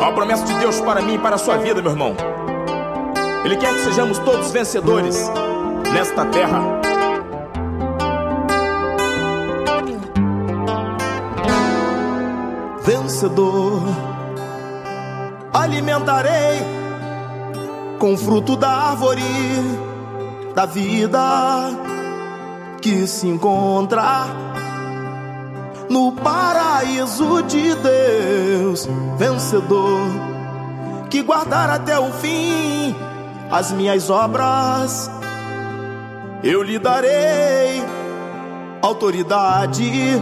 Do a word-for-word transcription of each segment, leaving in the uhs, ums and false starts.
Uma promessa de Deus para mim e para a sua vida, meu irmão. Ele quer que sejamos todos vencedores nesta terra. Vencedor, alimentarei com fruto da árvore da vida que se encontra no paraíso de Deus. Vencedor, que guardar até o fim as minhas obras, eu lhe darei autoridade,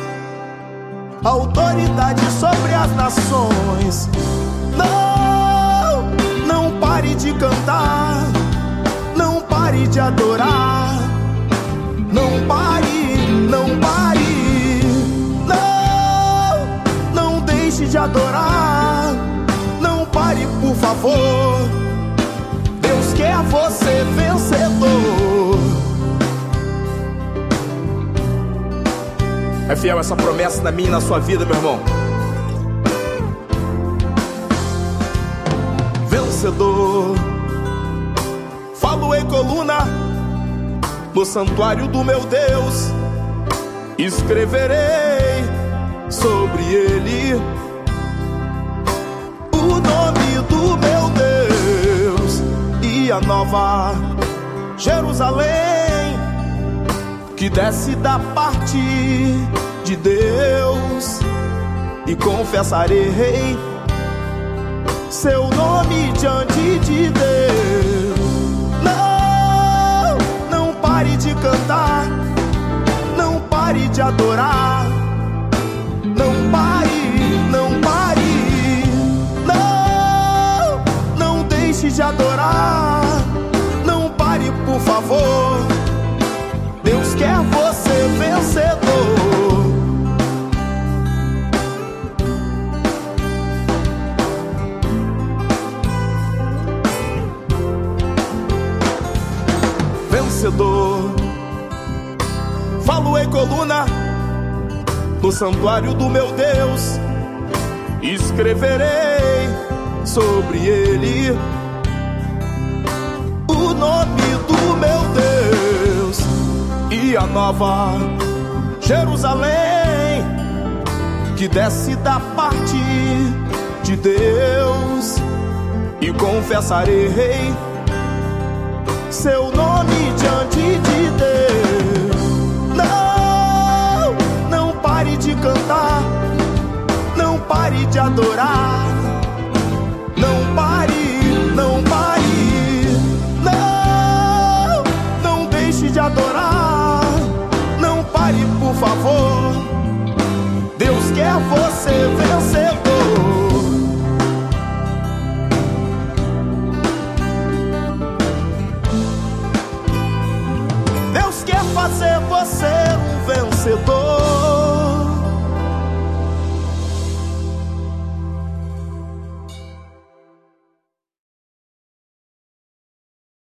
autoridade sobre as nações. Não, não pare de cantar, não pare de adorar, não pare, não pare, não, não deixe de adorar, não pare, por favor. Deus quer você vencedor. É fiel essa promessa na minha e na sua vida, meu irmão. Vencedor, falo em coluna no santuário do meu Deus, escreverei sobre ele o nome do meu Deus e a nova Jerusalém que desce da parte de Deus, e confessarei seu nome diante de Deus. Não, não pare de cantar, não pare de adorar, não pare, não pare, não, não deixe de adorar, não pare, por favor. Deus quer você vencedor. Vencedor, falo em coluna no santuário do meu Deus, escreverei sobre ele o nome do meu Deus e a nova Jerusalém que desce da parte de Deus, e confessarei seu nome diante de Deus. Não, não pare de cantar, não pare de adorar,